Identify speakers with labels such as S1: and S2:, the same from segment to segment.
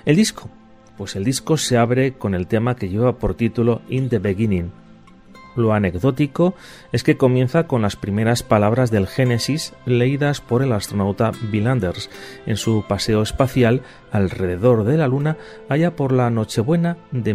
S1: El disco. Pues el disco se abre con el tema que lleva por título In the Beginning. Lo anecdótico es que comienza con las primeras palabras del Génesis leídas por el astronauta Bill Anders en su paseo espacial alrededor de la Luna allá por la Nochebuena de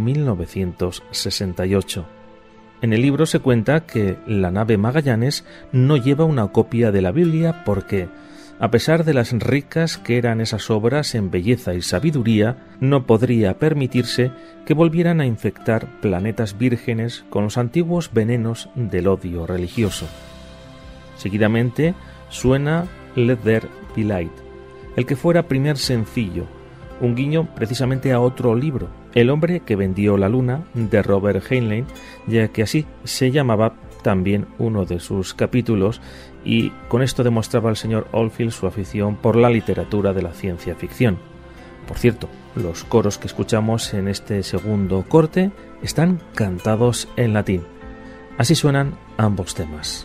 S1: 1968. En el libro se cuenta que la nave Magallanes no lleva una copia de la Biblia porque, a pesar de las ricas que eran esas obras en belleza y sabiduría, no podría permitirse que volvieran a infectar planetas vírgenes con los antiguos venenos del odio religioso. Seguidamente suena Let There Be Light, el que fuera primer sencillo, un guiño precisamente a otro libro, El hombre que vendió la luna, de Robert Heinlein, ya que así se llamaba también uno de sus capítulos, y con esto demostraba el señor Oldfield su afición por la literatura de la ciencia ficción. Por cierto, los coros que escuchamos en este segundo corte están cantados en latín. Así suenan ambos temas.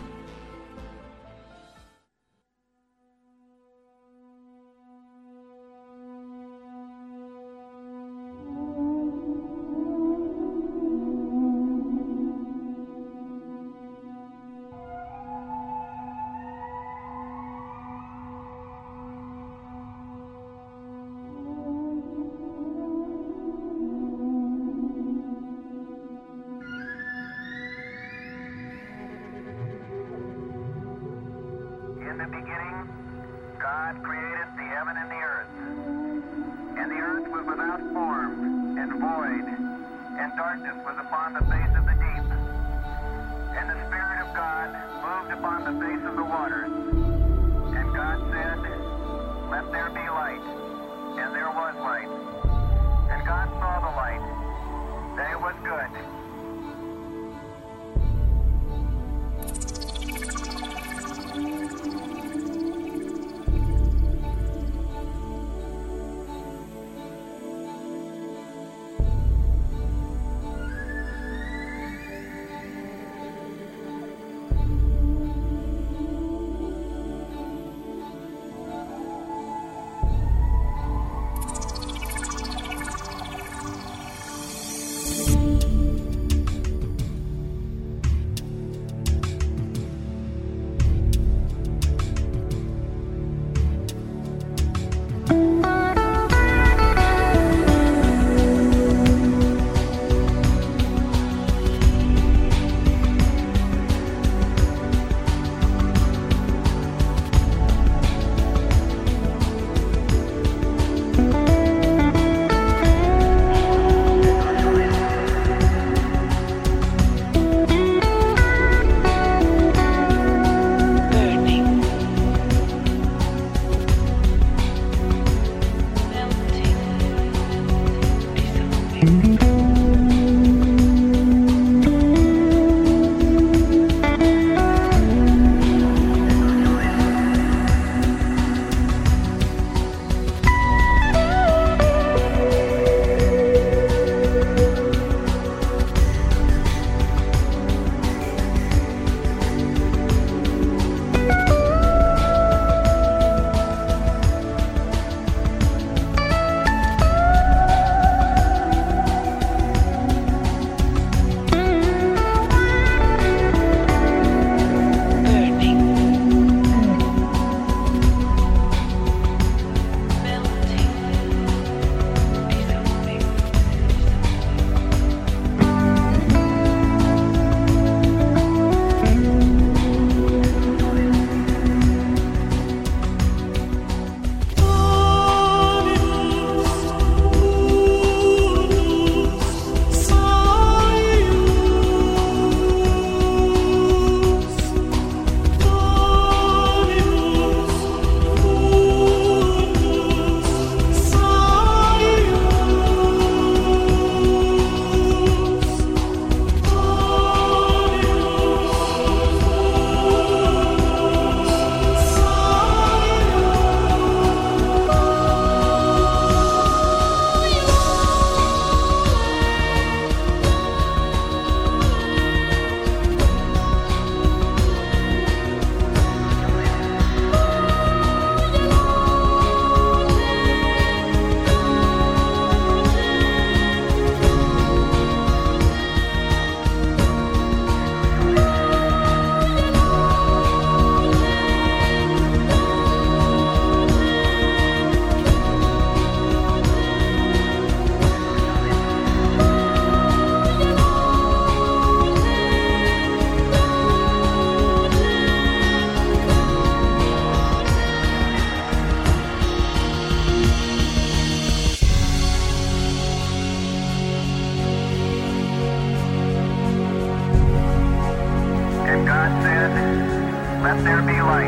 S2: Let there be light.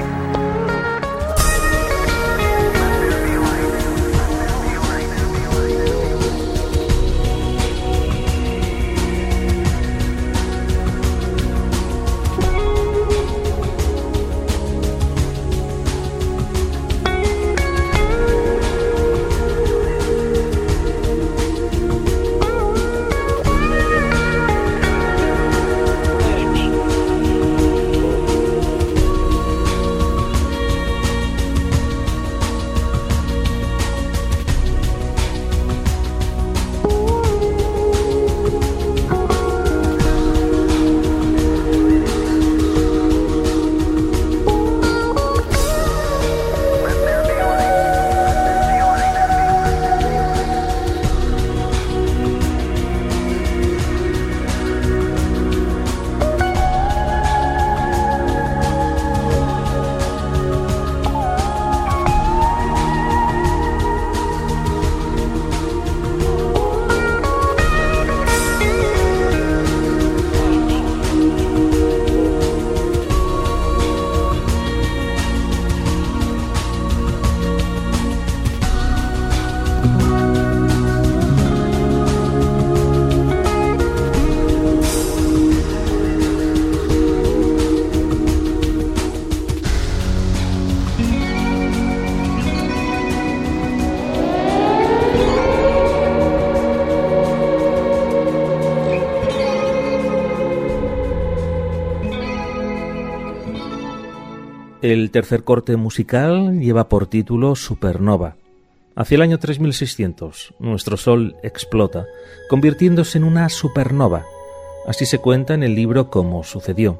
S1: El tercer corte musical lleva por título Supernova. Hacia el año 3600, nuestro Sol explota, convirtiéndose en una supernova. Así se cuenta en el libro cómo sucedió.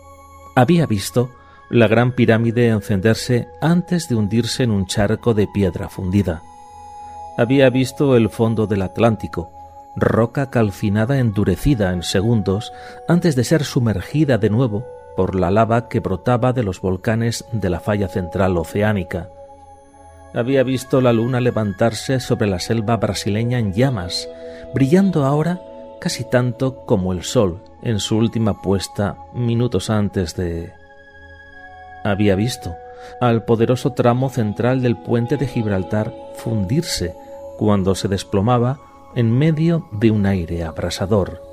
S1: Había visto la Gran Pirámide encenderse antes de hundirse en un charco de piedra fundida. Había visto el fondo del Atlántico, roca calcinada endurecida en segundos antes de ser sumergida de nuevo por la lava que brotaba de los volcanes de la falla central oceánica. Había visto la luna levantarse sobre la selva brasileña en llamas, brillando ahora casi tanto como el sol en su última puesta minutos antes de... Había visto al poderoso tramo central del puente de Gibraltar fundirse cuando se desplomaba en medio de un aire abrasador.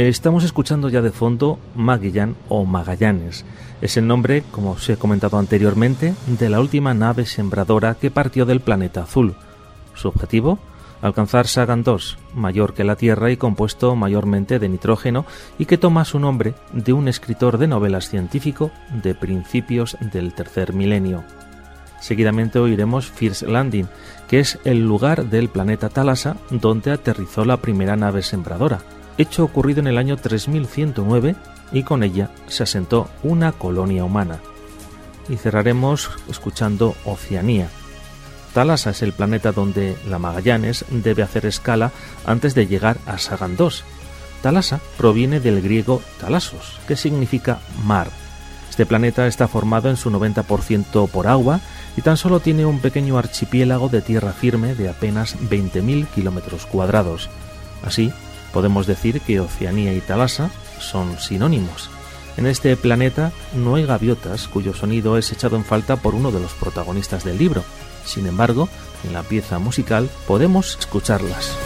S1: Estamos escuchando ya de fondo Magellan o Magallanes. Es el nombre, como os he comentado anteriormente, de la última nave sembradora que partió del planeta azul. Su objetivo: alcanzar Sagan II, mayor que la Tierra y compuesto mayormente de nitrógeno, y que toma su nombre de un escritor de novelas científico de principios del tercer milenio. Seguidamente oiremos First Landing, que es el lugar del planeta Thalassa donde aterrizó la primera nave sembradora, hecho ocurrido en el año 3109, y con ella se asentó una colonia humana. Y cerraremos escuchando Oceanía. Thalassa es el planeta donde la Magallanes debe hacer escala antes de llegar a Sagan II. Thalassa proviene del griego thalassos, que significa mar. Este planeta está formado en su 90% por agua y tan solo tiene un pequeño archipiélago de tierra firme de apenas 20.000 kilómetros cuadrados. Así, podemos decir que Oceanía y Thalassa son sinónimos. En este planeta no hay gaviotas, cuyo sonido es echado en falta por uno de los protagonistas del libro. Sin embargo, en la pieza musical podemos escucharlas.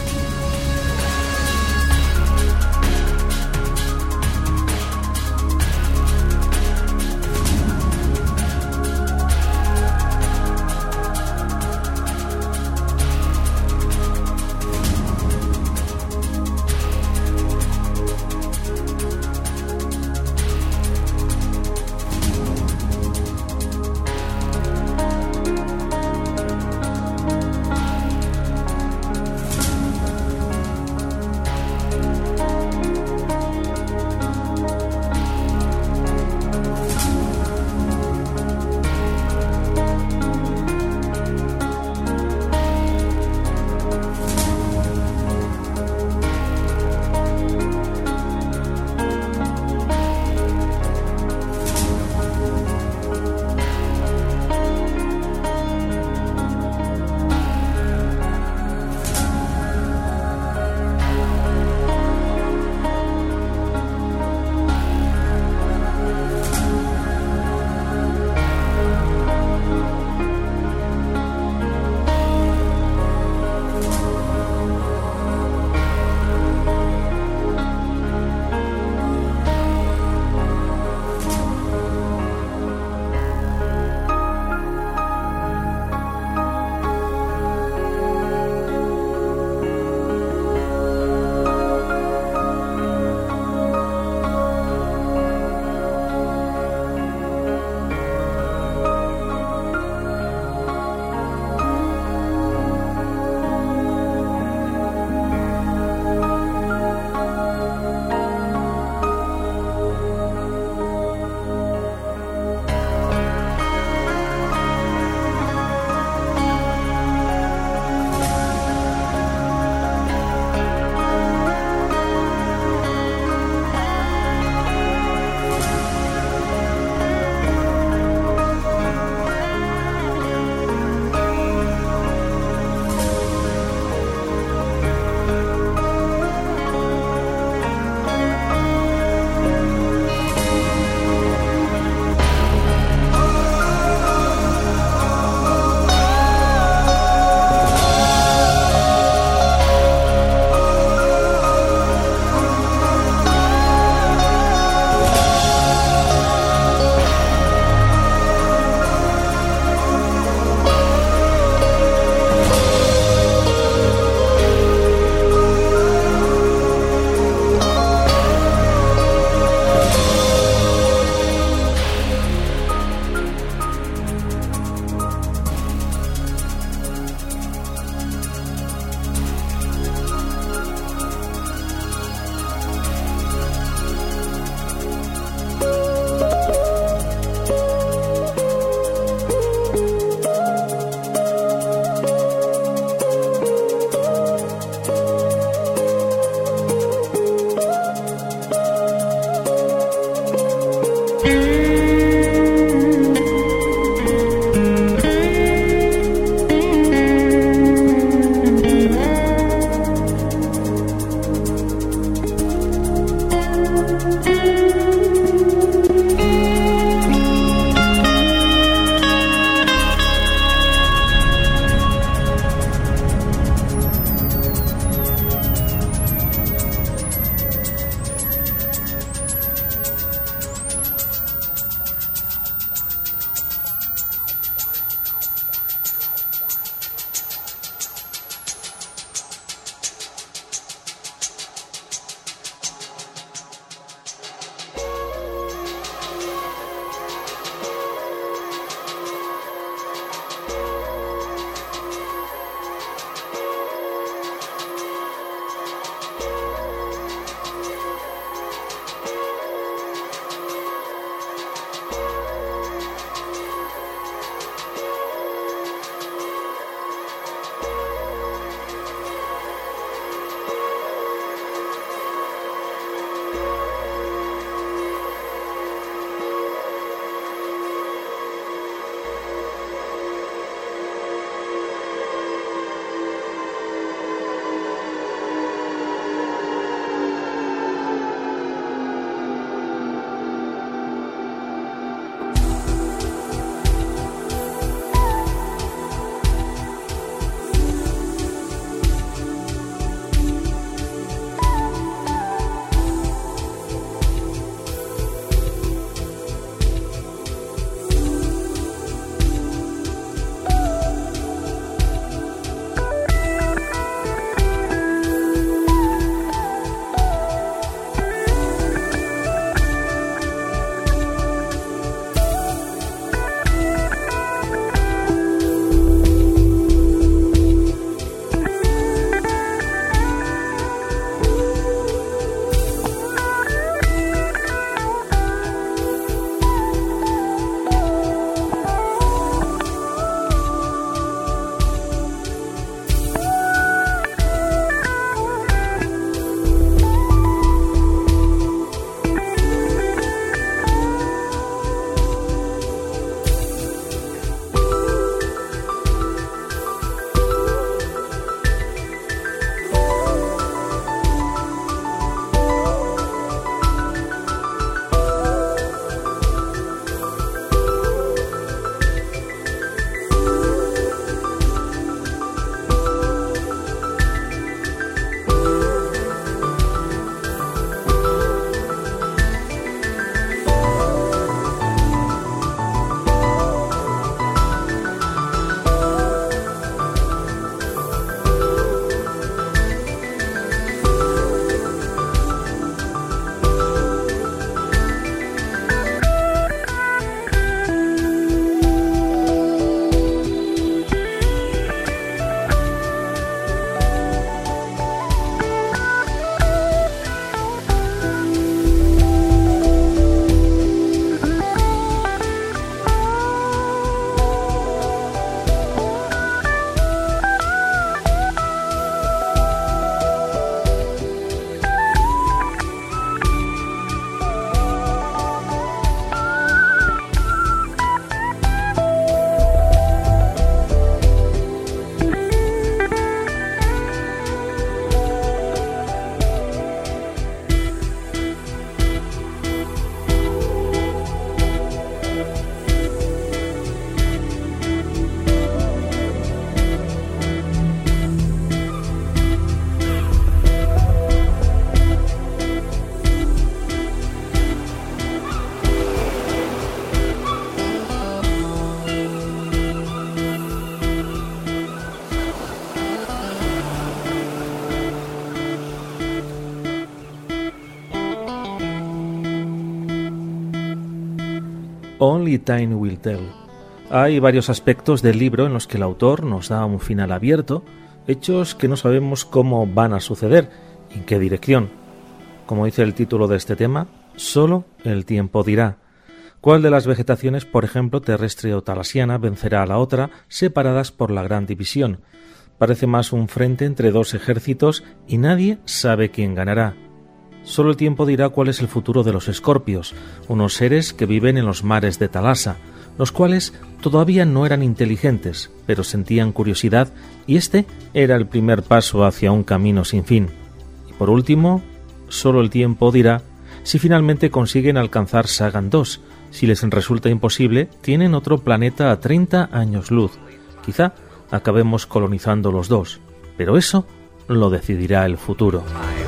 S1: Only Time Will Tell. Hay varios aspectos del libro en los que el autor nos da un final abierto, hechos que no sabemos cómo van a suceder y en qué dirección. Como dice el título de este tema, solo el tiempo dirá. ¿Cuál de las vegetaciones, por ejemplo, terrestre o talasiana, vencerá a la otra, separadas por la gran división? Parece más un frente entre dos ejércitos y nadie sabe quién ganará. Solo el tiempo dirá cuál es el futuro de los escorpios, unos seres que viven en los mares de Talasa, los cuales todavía no eran inteligentes, pero sentían curiosidad, y este era el primer paso hacia un camino sin fin. Y por último, solo el tiempo dirá si finalmente consiguen alcanzar Sagan II. Si les resulta imposible, tienen otro planeta a 30 años luz. Quizá acabemos colonizando los dos, pero eso lo decidirá el futuro.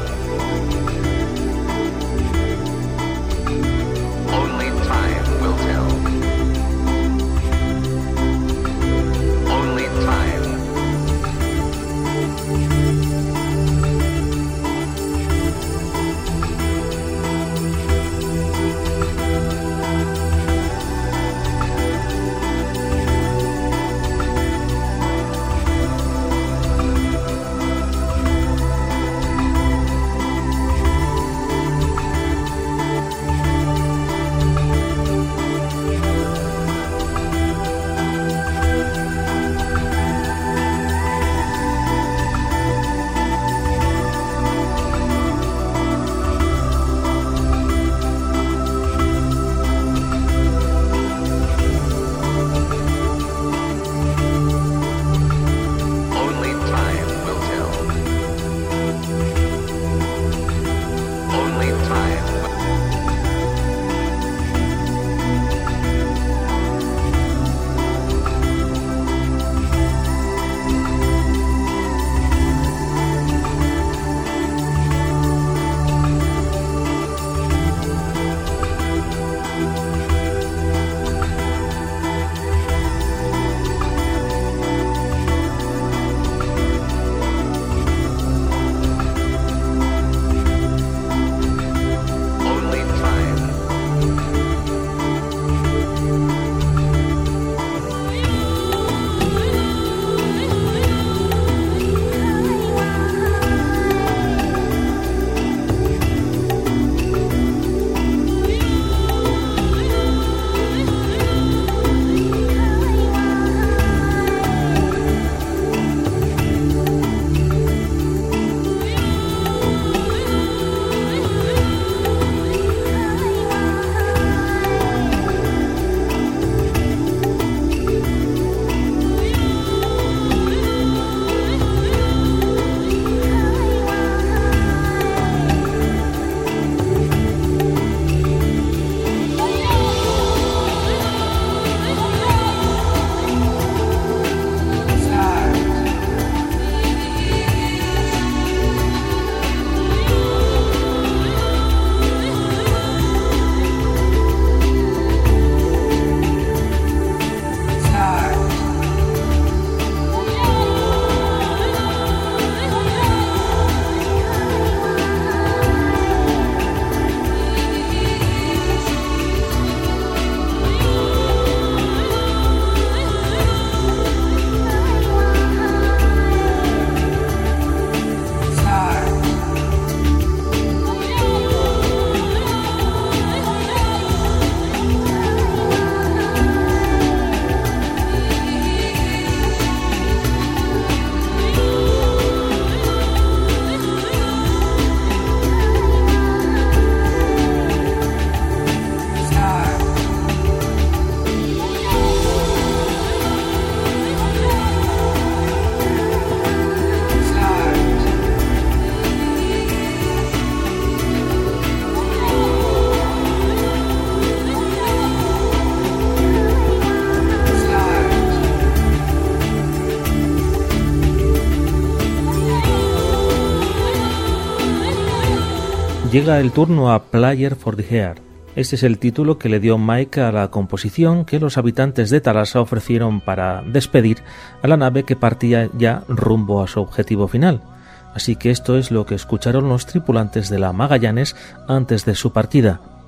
S1: Llega el turno a Player for the Heart. Este es el título que le dio Mike a la composición que los habitantes de Talasa ofrecieron para despedir a la nave que partía ya rumbo a su objetivo final. Así que esto es lo que escucharon los tripulantes de la Magallanes antes de su partida.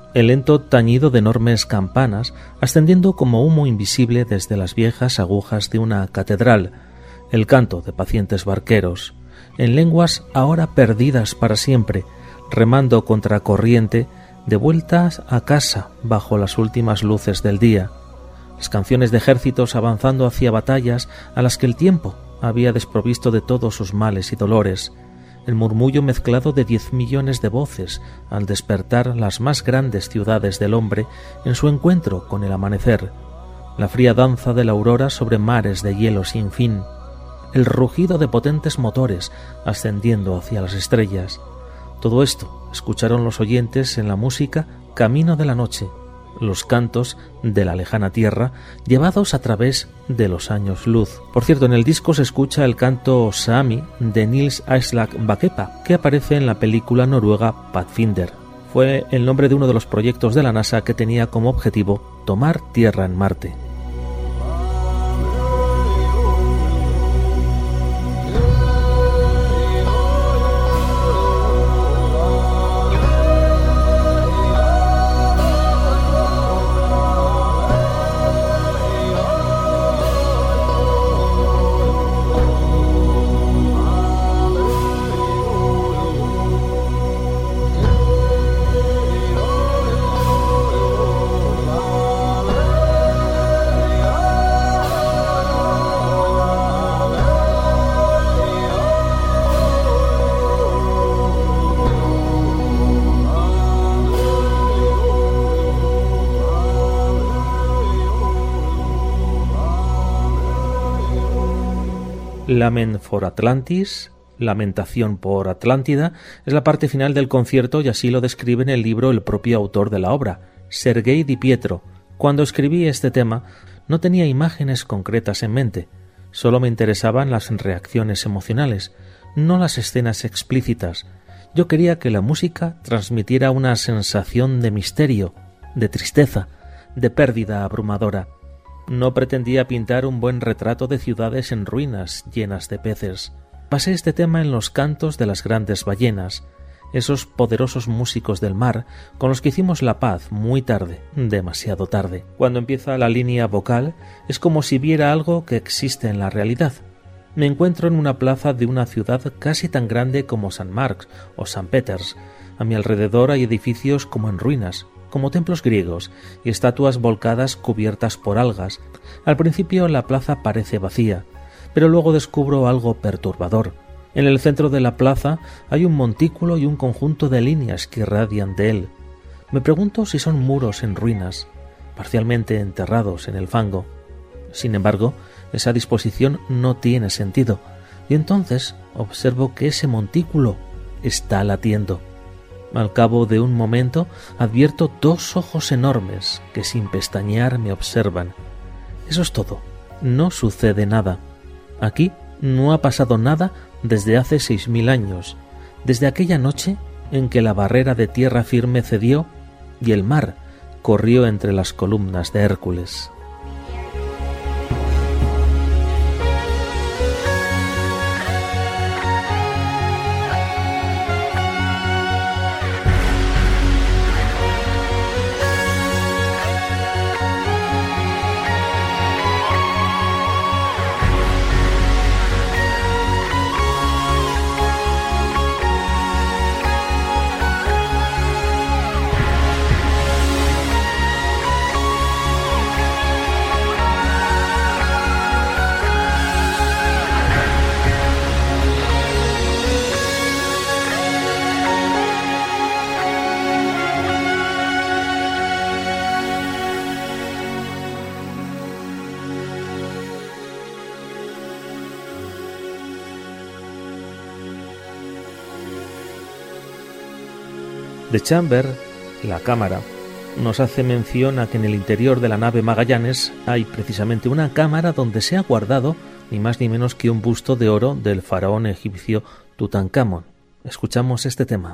S1: el lento tañido de enormes campanas ascendiendo como humo invisible desde las viejas agujas de una catedral, el canto de pacientes barqueros, en lenguas ahora perdidas para siempre, remando contra corriente, de vueltas a casa bajo las últimas luces del día, las canciones de ejércitos avanzando hacia batallas a las que el tiempo había desprovisto de todos sus males y dolores, el murmullo mezclado de 10 millones de voces al despertar las más grandes ciudades del hombre en su encuentro con el amanecer, la fría danza de la aurora sobre mares de hielo sin fin, el rugido de potentes motores ascendiendo hacia las estrellas. Todo esto escucharon los oyentes en la música Camino de la Noche, los cantos de la lejana tierra llevados a través de los años luz. Por cierto, en el disco se escucha el canto Saami de Nils Aslak Bakepa, que aparece en la película noruega Pathfinder. Fue el nombre de uno de los proyectos de la NASA que tenía como objetivo tomar tierra en Marte. Lament for Atlantis, Lamentación por Atlántida, es la parte final del concierto y así lo describe en el libro el propio autor de la obra, Sergei Di Pietro. Cuando escribí este tema no tenía imágenes concretas en mente, solo me interesaban las reacciones emocionales, no las escenas explícitas. Yo quería que la música transmitiera una sensación de misterio, de tristeza, de pérdida abrumadora. No pretendía pintar un buen retrato de ciudades en ruinas llenas de peces. Pasé este tema en los cantos de las grandes ballenas, esos poderosos músicos del mar con los que hicimos la paz muy tarde, demasiado tarde. Cuando empieza la línea vocal es como si viera algo que existe en la realidad. Me encuentro en una plaza de una ciudad casi tan grande como San Marx o San Peters. A mi alrededor hay edificios como en ruinas, como templos griegos y estatuas volcadas cubiertas por algas. Al principio la plaza parece vacía, pero luego descubro algo perturbador. En el centro de la plaza hay un montículo y un conjunto de líneas que irradian de él. Me pregunto si son muros en ruinas, parcialmente enterrados en el fango. Sin embargo, esa disposición no tiene sentido, y entonces observo que ese montículo está latiendo. Al cabo de un momento advierto 2 ojos enormes que sin pestañear me observan. Eso es todo. No sucede nada. Aquí no ha pasado nada desde hace 6000 años, desde aquella noche en que la barrera de tierra firme cedió y el mar corrió entre las columnas de Hércules. The Chamber, la cámara, nos hace mención a que en el interior de la nave Magallanes hay precisamente una cámara donde se ha guardado ni más ni menos que un busto de oro del faraón egipcio Tutankamón. Escuchamos este tema.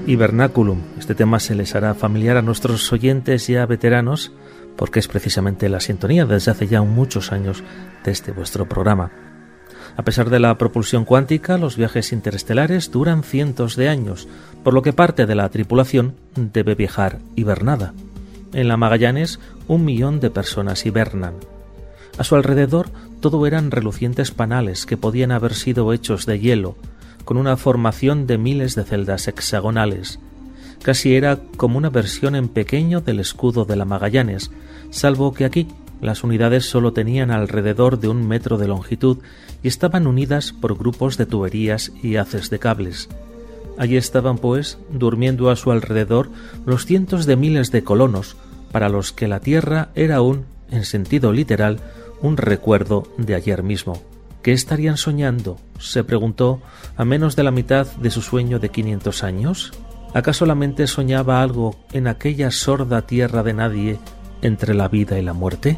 S1: Hibernaculum. Este tema se les hará familiar a nuestros oyentes ya veteranos porque es precisamente la sintonía desde hace ya muchos años de este vuestro programa. A pesar de la propulsión cuántica, los viajes interestelares duran cientos de años, por lo que parte de la tripulación debe viajar hibernada. En la Magallanes, 1 millón de personas hibernan. A su alrededor todo eran relucientes panales que podían haber sido hechos de hielo, con una formación de miles de celdas hexagonales. Casi era como una versión en pequeño del escudo de la Magallanes, salvo que aquí las unidades solo tenían alrededor de 1 metro de longitud y estaban unidas por grupos de tuberías y haces de cables. Allí estaban, pues, durmiendo a su alrededor los cientos de miles de colonos, para los que la Tierra era aún, en sentido literal, un recuerdo de ayer mismo. ¿Qué estarían soñando?, se preguntó, a menos de la mitad de su sueño de 500 años. ¿Acaso la mente soñaba algo en aquella sorda tierra de nadie entre la vida y la muerte?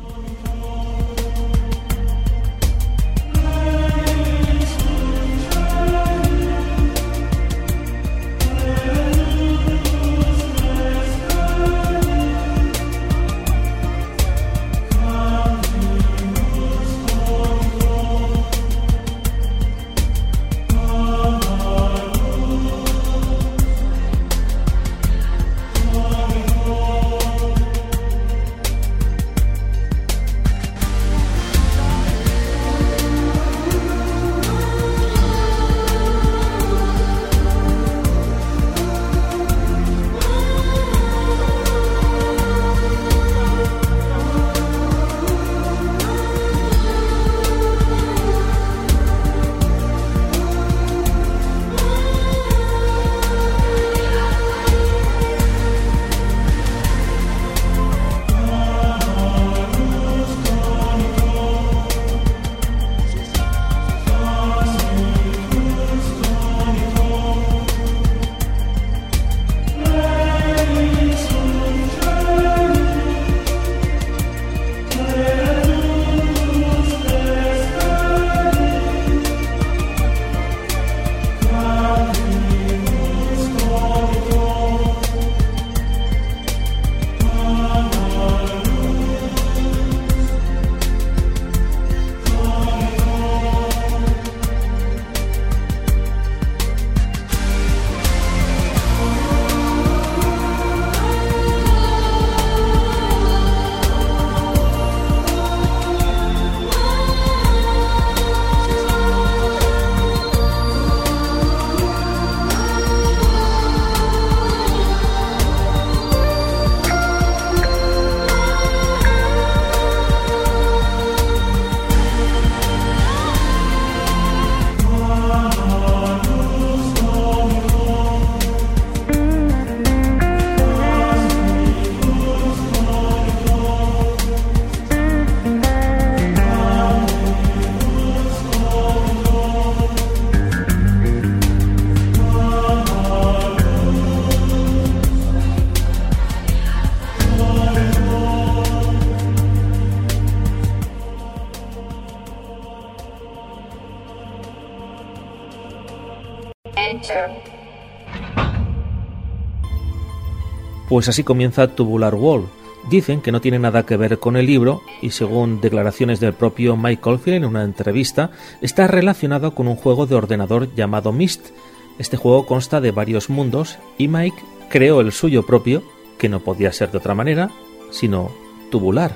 S1: Pues así comienza Tubular Wall. Dicen que no tiene nada que ver con el libro y, según declaraciones del propio Mike Oldfield en una entrevista, está relacionado con un juego de ordenador llamado Myst. Este juego consta de varios mundos y Mike creó el suyo propio, que no podía ser de otra manera, sino tubular.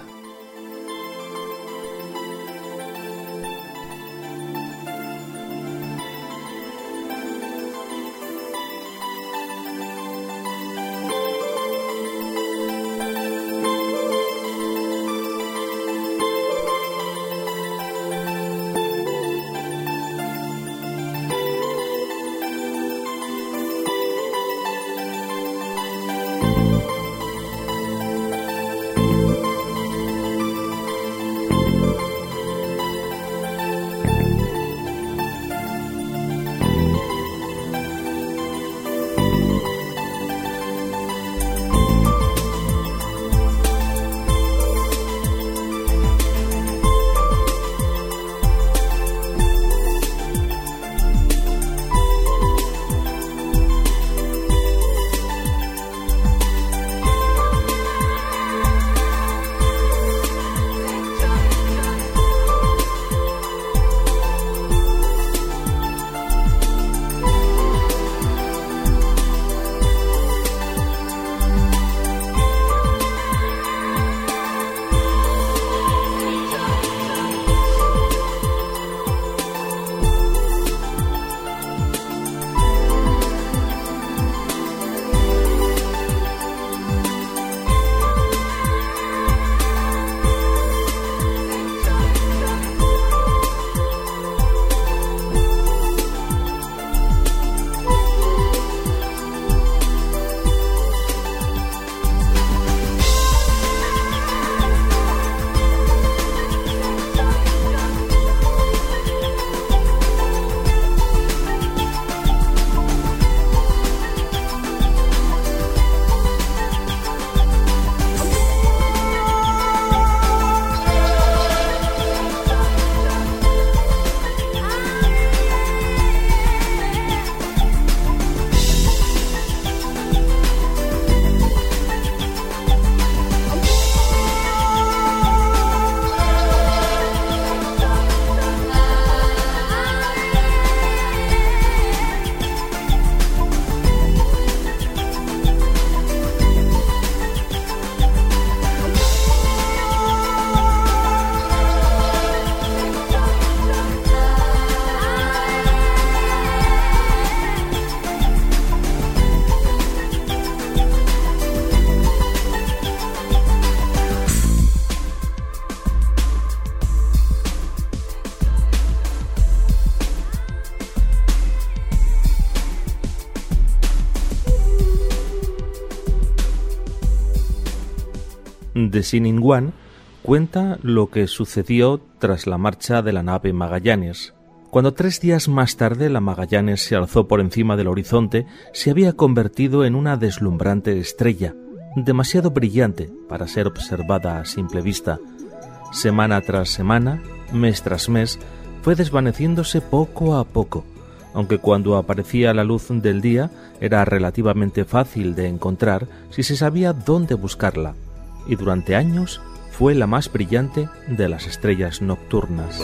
S1: de Siningwan cuenta lo que sucedió tras la marcha de la nave Magallanes. Cuando 3 días más tarde la Magallanes se alzó por encima del horizonte, se había convertido en una deslumbrante estrella, demasiado brillante para ser observada a simple vista. Semana tras semana, mes tras mes, fue desvaneciéndose poco a poco, aunque cuando aparecía la luz del día era relativamente fácil de encontrar si se sabía dónde buscarla, y durante años fue la más brillante de las estrellas nocturnas.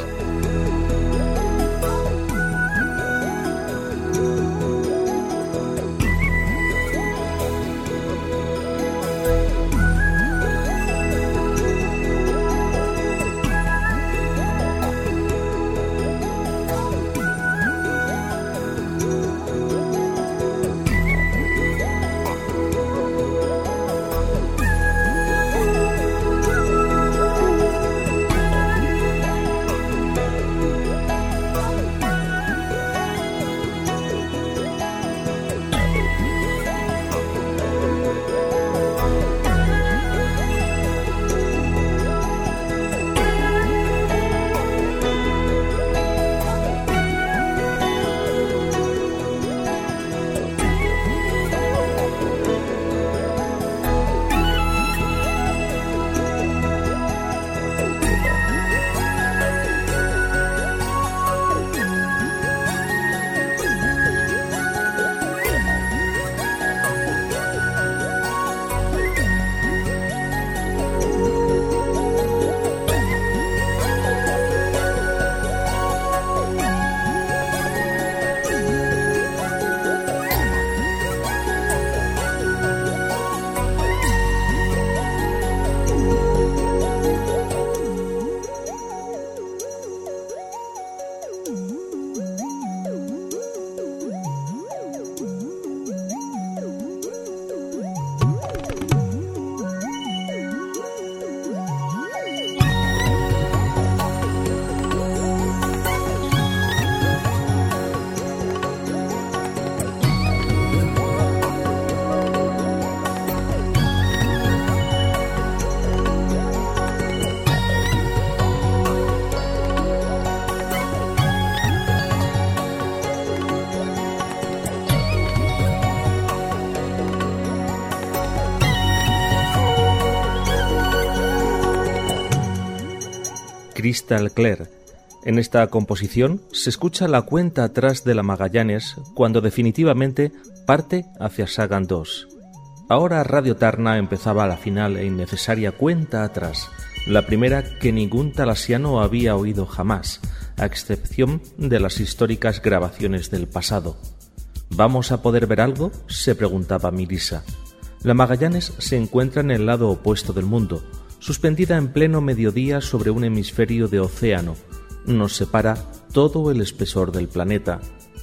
S1: Crystal Clear. En esta composición se escucha la cuenta atrás de la Magallanes cuando definitivamente parte hacia Sagan 2. Ahora Radio Tarna empezaba la final e innecesaria cuenta atrás, la primera que ningún talasiano había oído jamás, a excepción de las históricas grabaciones del pasado. ¿Vamos a poder ver algo?, se preguntaba Mirisa. La Magallanes se encuentra en el lado opuesto del mundo, suspendida en pleno mediodía sobre un hemisferio de océano. Nos separa todo el espesor del planeta.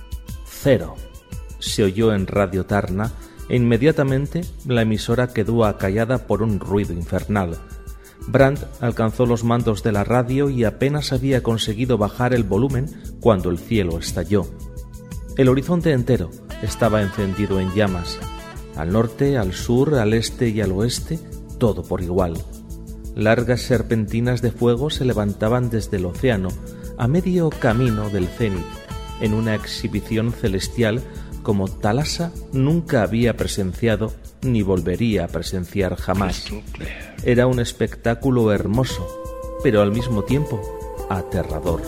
S1: 0. Se oyó en Radio Tarna e inmediatamente la emisora quedó acallada por un ruido infernal. Brandt alcanzó los mandos de la radio y apenas había conseguido bajar el volumen cuando el cielo estalló. El horizonte entero estaba encendido en llamas. Al norte, al sur, al este y al oeste, todo por igual. Largas serpentinas de fuego se levantaban desde el océano, a medio camino del cénit, en una exhibición celestial como Thalassa nunca había presenciado ni volvería a presenciar jamás. Era un espectáculo hermoso, pero al mismo tiempo aterrador.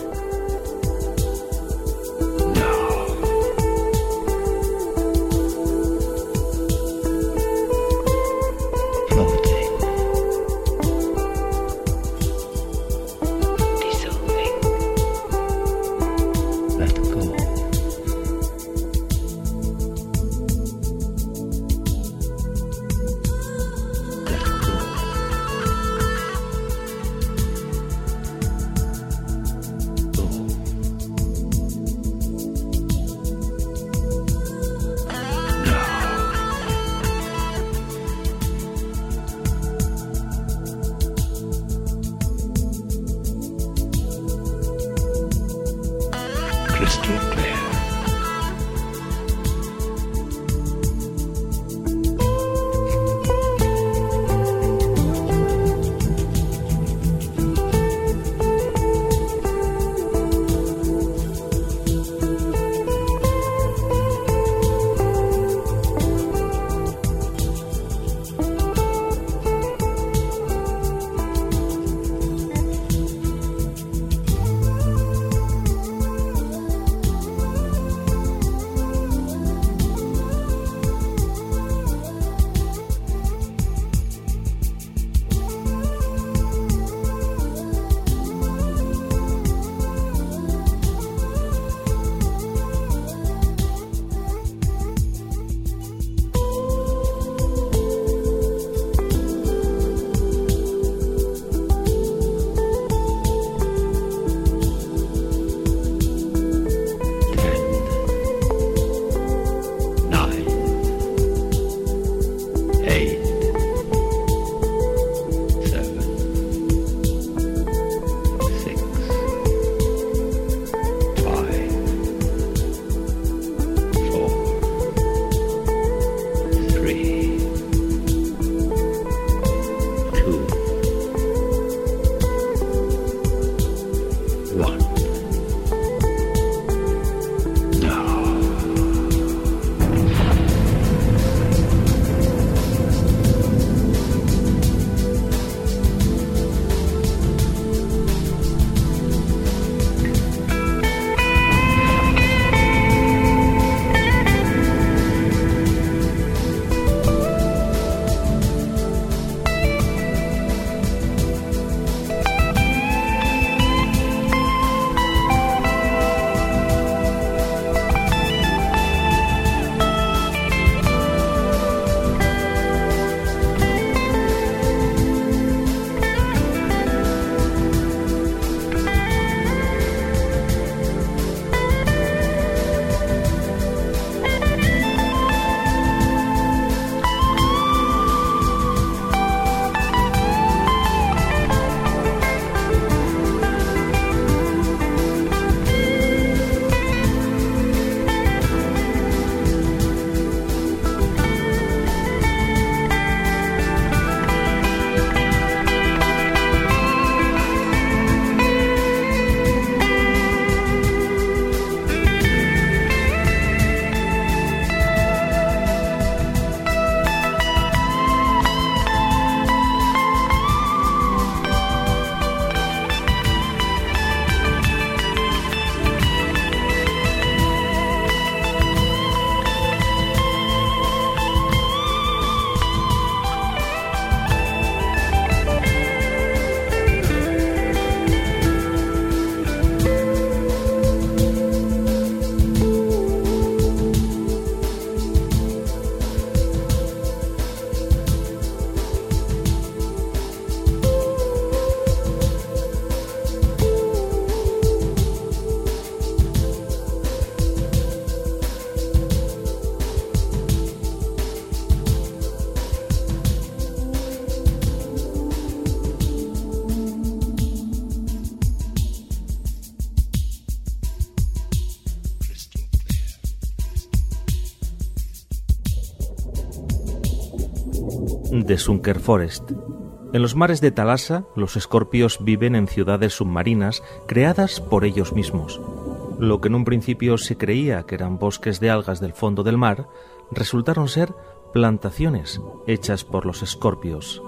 S1: de Sunker Forest. En los mares de Thalassa, los escorpios viven en ciudades submarinas creadas por ellos mismos. Lo que en un principio se creía que eran bosques de algas del fondo del mar, resultaron ser plantaciones hechas por los escorpios.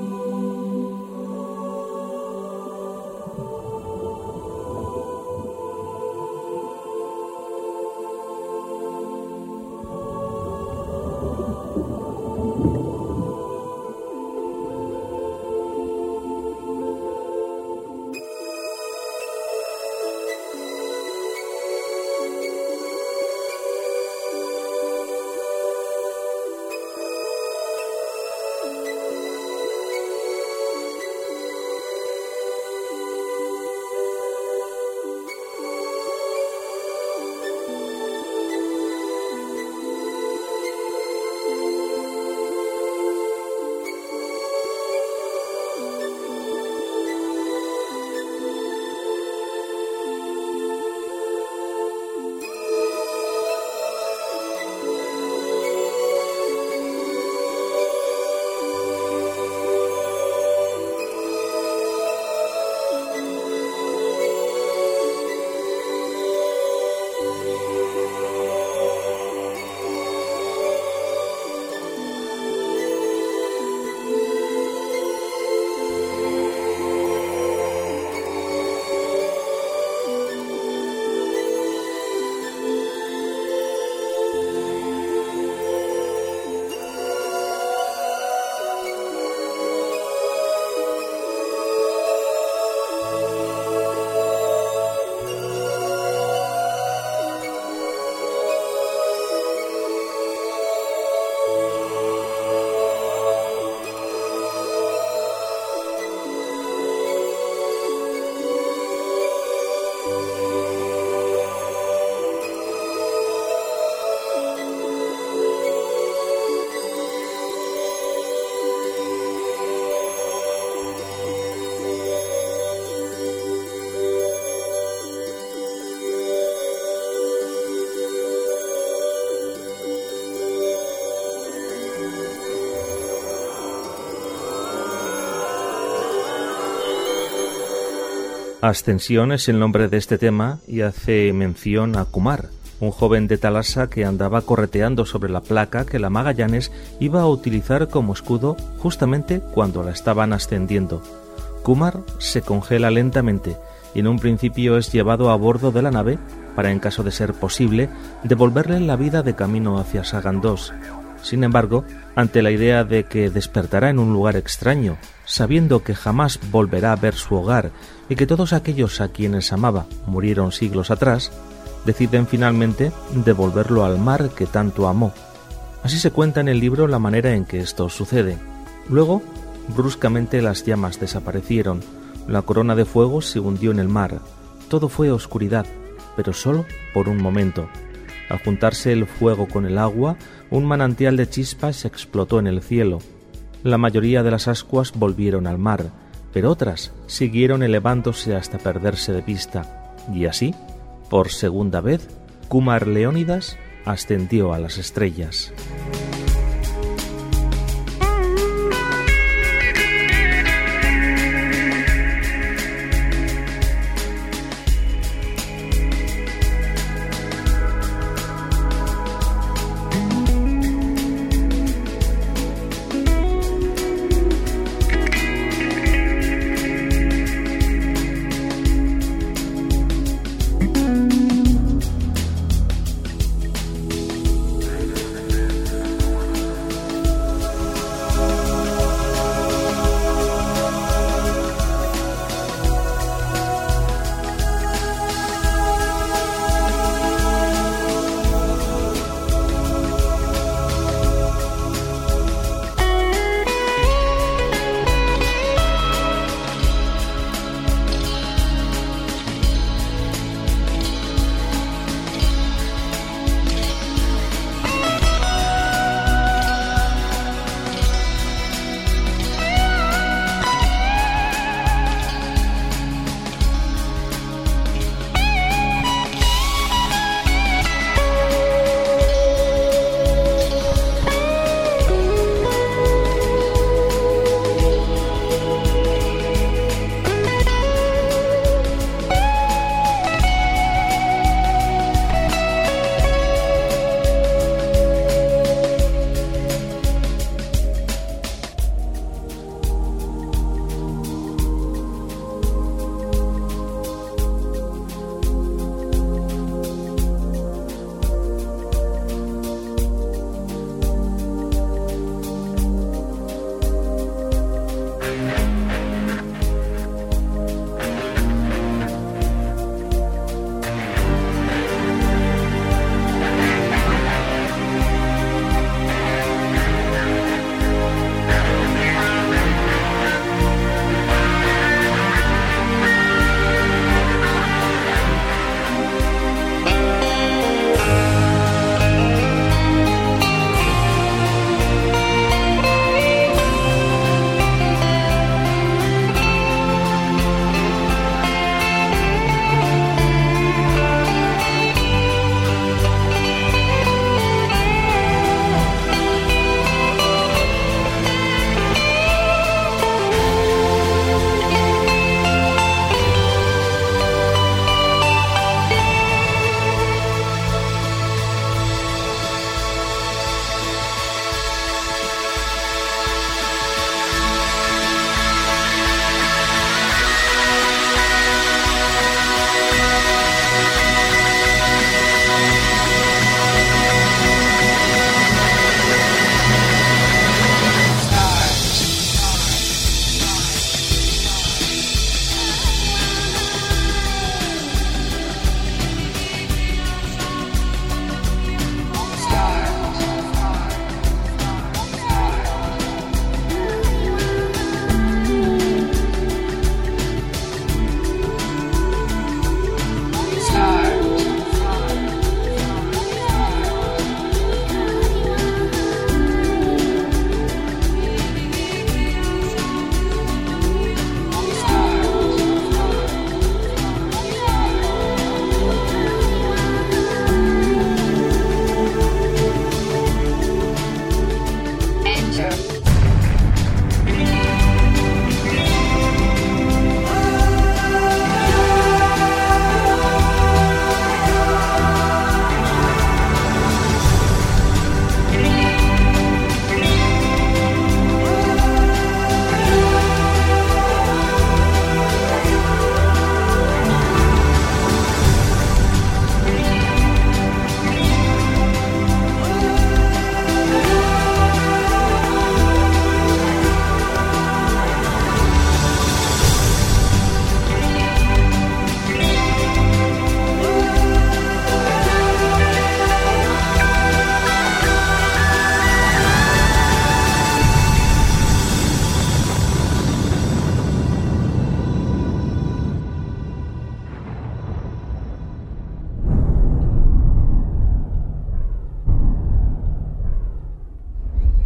S1: Ascensión es el nombre de este tema y hace mención a Kumar, un joven de Thalassa que andaba correteando sobre la placa que la Magallanes iba a utilizar como escudo justamente cuando la estaban ascendiendo. Kumar se congela lentamente y en un principio es llevado a bordo de la nave para, en caso de ser posible, devolverle la vida de camino hacia Sagan II. Sin embargo, ante la idea de que despertará en un lugar extraño, sabiendo que jamás volverá a ver su hogar y que todos aquellos a quienes amaba murieron siglos atrás, deciden finalmente devolverlo al mar que tanto amó. Así se cuenta en el libro la manera en que esto sucede. Luego, bruscamente las llamas desaparecieron, la corona de fuego se hundió en el mar, todo fue oscuridad, pero solo por un momento. Al juntarse el fuego con el agua, un manantial de chispas explotó en el cielo. La mayoría de las ascuas volvieron al mar, pero otras siguieron elevándose hasta perderse de vista. Y así, por segunda vez, Kumar Leónidas ascendió a las estrellas.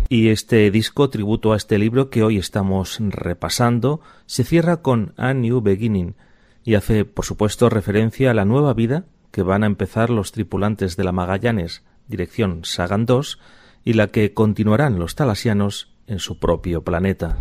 S1: Y este disco, tributo a este libro que hoy estamos repasando, se cierra con A New Beginning y hace, por supuesto, referencia a la nueva vida que van a empezar los tripulantes de la Magallanes, dirección Sagan II, y la que continuarán los talasianos en su propio planeta.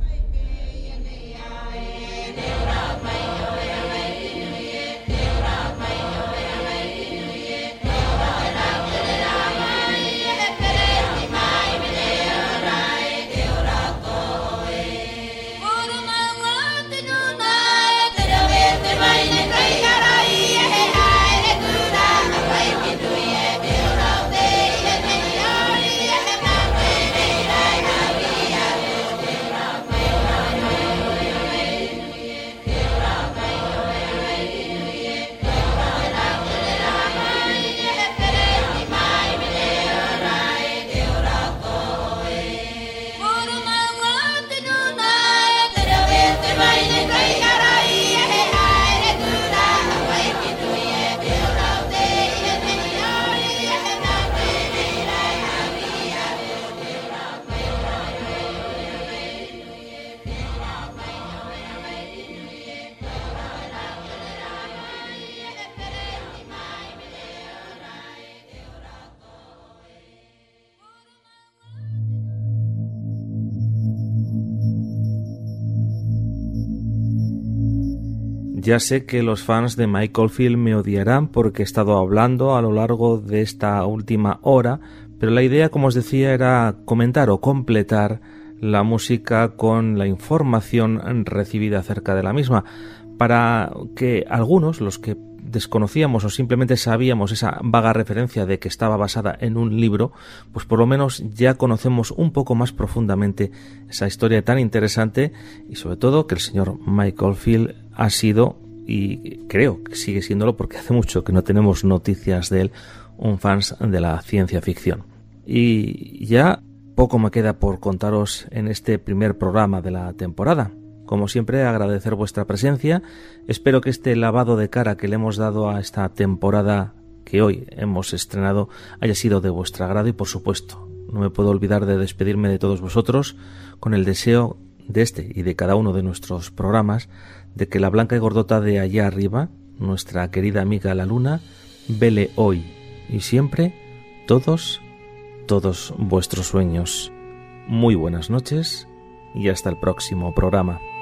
S1: Ya sé que los fans de Mike Oldfield me odiarán porque he estado hablando a lo largo de esta última hora, pero la idea, como os decía, era comentar o completar la música con la información recibida acerca de la misma, para que algunos, los que desconocíamos o simplemente sabíamos esa vaga referencia de que estaba basada en un libro, pues por lo menos ya conocemos un poco más profundamente esa historia tan interesante y sobre todo que el señor Mike Oldfield ha sido, y creo que sigue siéndolo porque hace mucho que no tenemos noticias de él, un fan de la ciencia ficción. Y ya poco me queda por contaros en este primer programa de la temporada. Como siempre, agradecer vuestra presencia. Espero que este lavado de cara que le hemos dado a esta temporada que hoy hemos estrenado haya sido de vuestro agrado y, por supuesto, no me puedo olvidar de despedirme de todos vosotros con el deseo de este y de cada uno de nuestros programas de que la blanca y gordota de allá arriba, nuestra querida amiga la luna, vele hoy y siempre todos vuestros sueños. Muy buenas noches y hasta el próximo programa.